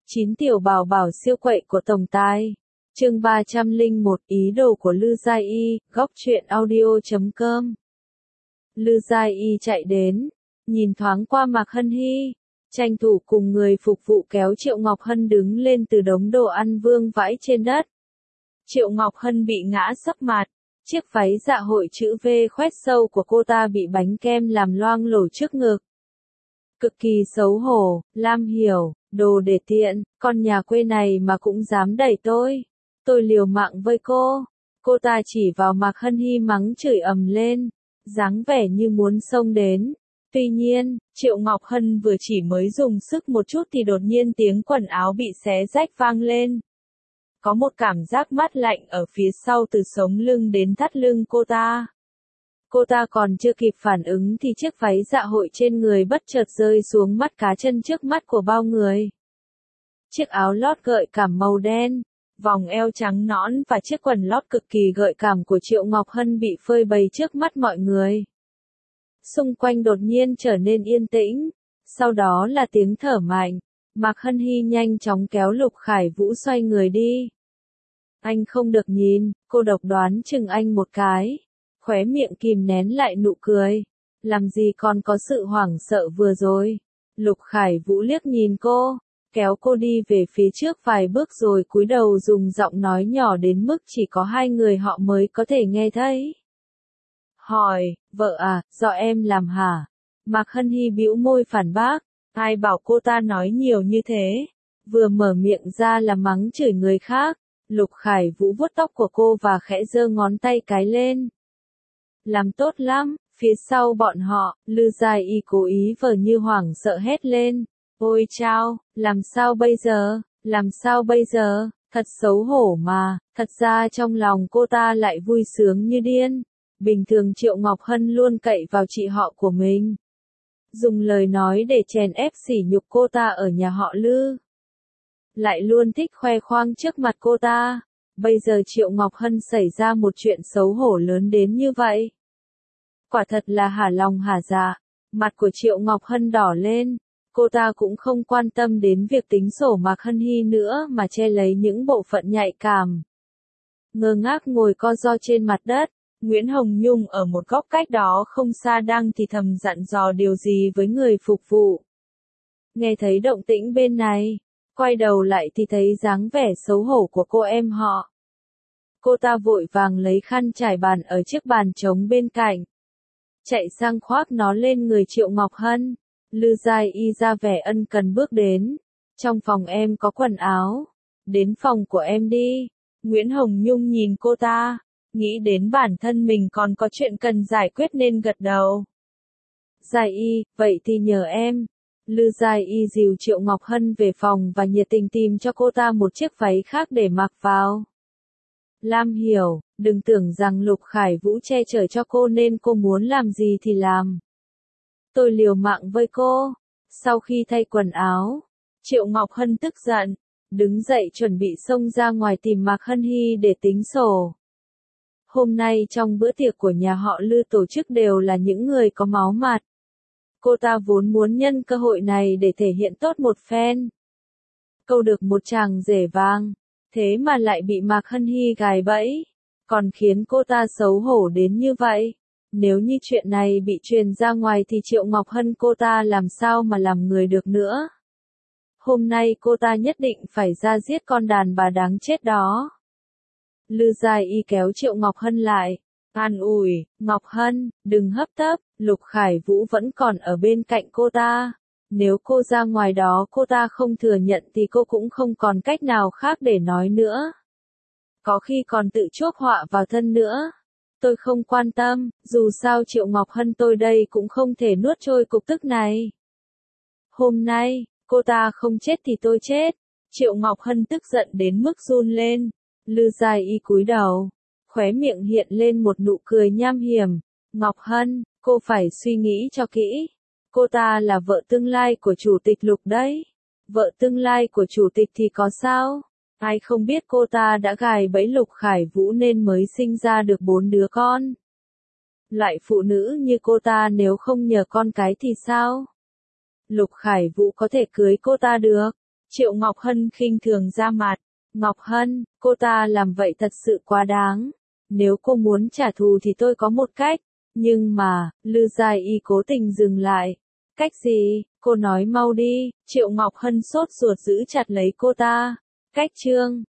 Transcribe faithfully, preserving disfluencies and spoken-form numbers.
Chín tiểu bảo bảo siêu quậy của tổng tài. Chương ba trăm lẻ một ý đồ của Lư Gia Y, góc truyện audio chấm com. Lư Gia Y chạy đến, nhìn thoáng qua Mạc Hân Hy, tranh thủ cùng người phục vụ kéo Triệu Ngọc Hân đứng lên từ đống đồ ăn vương vãi trên đất. Triệu Ngọc Hân bị ngã sấp mặt, chiếc váy dạ hội chữ V khoét sâu của cô ta bị bánh kem làm loang lổ trước ngực. Cực kỳ xấu hổ, Lam Hiểu, đồ để tiện, con nhà quê này mà cũng dám đẩy tôi. Tôi liều mạng với cô. Cô ta chỉ vào Mạc Hân Hy mắng chửi ầm lên, dáng vẻ như muốn xông đến. Tuy nhiên, Triệu Ngọc Hân vừa chỉ mới dùng sức một chút thì đột nhiên tiếng quần áo bị xé rách vang lên. Có một cảm giác mát lạnh ở phía sau từ sống lưng đến thắt lưng cô ta. Cô ta còn chưa kịp phản ứng thì chiếc váy dạ hội trên người bất chợt rơi xuống mắt cá chân trước mắt của bao người. Chiếc áo lót gợi cảm màu đen, vòng eo trắng nõn và chiếc quần lót cực kỳ gợi cảm của Triệu Ngọc Hân bị phơi bày trước mắt mọi người. Xung quanh đột nhiên trở nên yên tĩnh, sau đó là tiếng thở mạnh. Mạc Hân Hy nhanh chóng kéo Lục Khải Vũ xoay người đi. Anh không được nhìn, cô độc đoán chừng anh một cái. Khóe miệng kìm nén lại nụ cười. Làm gì còn có sự hoảng sợ vừa rồi. Lục Khải Vũ liếc nhìn cô, kéo cô đi về phía trước vài bước rồi cúi đầu dùng giọng nói nhỏ đến mức chỉ có hai người họ mới có thể nghe thấy. Hỏi, vợ à, do em làm hả? Mạc Hân Hy bĩu môi phản bác, ai bảo cô ta nói nhiều như thế? Vừa mở miệng ra là mắng chửi người khác. Lục Khải Vũ vuốt tóc của cô và khẽ giơ ngón tay cái lên. Làm tốt lắm, phía sau bọn họ, Lư Gia Y cố ý vờ như hoảng sợ hét lên. Ôi chao, làm sao bây giờ, làm sao bây giờ, thật xấu hổ mà, thật ra trong lòng cô ta lại vui sướng như điên. Bình thường Triệu Ngọc Hân luôn cậy vào chị họ của mình, dùng lời nói để chèn ép sỉ nhục cô ta ở nhà họ Lư. Lại luôn thích khoe khoang trước mặt cô ta. Bây giờ Triệu Ngọc Hân xảy ra một chuyện xấu hổ lớn đến như vậy. Quả thật là hả lòng hả dạ. Mặt của Triệu Ngọc Hân đỏ lên. Cô ta cũng không quan tâm đến việc tính sổ Mạc Hân Hy nữa mà che lấy những bộ phận nhạy cảm. Ngơ ngác ngồi co ro trên mặt đất. Nguyễn Hồng Nhung ở một góc cách đó không xa đang thì thầm dặn dò điều gì với người phục vụ. Nghe thấy động tĩnh bên này, quay đầu lại thì thấy dáng vẻ xấu hổ của cô em họ. Cô ta vội vàng lấy khăn trải bàn ở chiếc bàn trống bên cạnh, chạy sang khoác nó lên người Triệu Ngọc Hân. Lư Gia Y ra vẻ ân cần bước đến. Trong phòng em có quần áo, đến phòng của em đi. Nguyễn Hồng Nhung nhìn cô ta, nghĩ đến bản thân mình còn có chuyện cần giải quyết nên gật đầu. Gia Y, vậy thì nhờ em. Lư Gia Y dìu Triệu Ngọc Hân về phòng và nhiệt tình tìm cho cô ta một chiếc váy khác để mặc vào. Lam Hiểu, đừng tưởng rằng Lục Khải Vũ che chở cho cô nên cô muốn làm gì thì làm. Tôi liều mạng với cô. Sau khi thay quần áo, Triệu Ngọc Hân tức giận, đứng dậy chuẩn bị xông ra ngoài tìm Mạc Hân Hy để tính sổ. Hôm nay trong bữa tiệc của nhà họ Lư tổ chức đều là những người có máu mặt. Cô ta vốn muốn nhân cơ hội này để thể hiện tốt một phen, câu được một chàng rể vang, thế mà lại bị Mạc Hân Hy gài bẫy, còn khiến cô ta xấu hổ đến như vậy. Nếu như chuyện này bị truyền ra ngoài thì Triệu Ngọc Hân cô ta làm sao mà làm người được nữa. Hôm nay cô ta nhất định phải ra giết con đàn bà đáng chết đó. Lư Gia Y kéo Triệu Ngọc Hân lại, an ủi, Ngọc Hân, đừng hấp tấp. Lục Khải Vũ vẫn còn ở bên cạnh cô ta. Nếu cô ra ngoài đó cô ta không thừa nhận thì cô cũng không còn cách nào khác để nói nữa. Có khi còn tự chuốc họa vào thân nữa. Tôi không quan tâm, dù sao Triệu Ngọc Hân tôi đây cũng không thể nuốt trôi cục tức này. Hôm nay, cô ta không chết thì tôi chết. Triệu Ngọc Hân tức giận đến mức run lên. Lư Gia Y cúi đầu, khóe miệng hiện lên một nụ cười nham hiểm. Ngọc Hân, cô phải suy nghĩ cho kỹ. Cô ta là vợ tương lai của chủ tịch Lục đấy. Vợ tương lai của chủ tịch thì có sao? Ai không biết cô ta đã gài bẫy Lục Khải Vũ nên mới sinh ra được bốn đứa con. Loại phụ nữ như cô ta nếu không nhờ con cái thì sao? Lục Khải Vũ có thể cưới cô ta được. Triệu Ngọc Hân khinh thường ra mặt. Ngọc Hân, cô ta làm vậy thật sự quá đáng. Nếu cô muốn trả thù thì tôi có một cách. Nhưng mà, Lư Gia Y cố tình dừng lại. Cách gì? Cô nói mau đi. Triệu Ngọc Hân sốt ruột giữ chặt lấy cô ta. Cách chương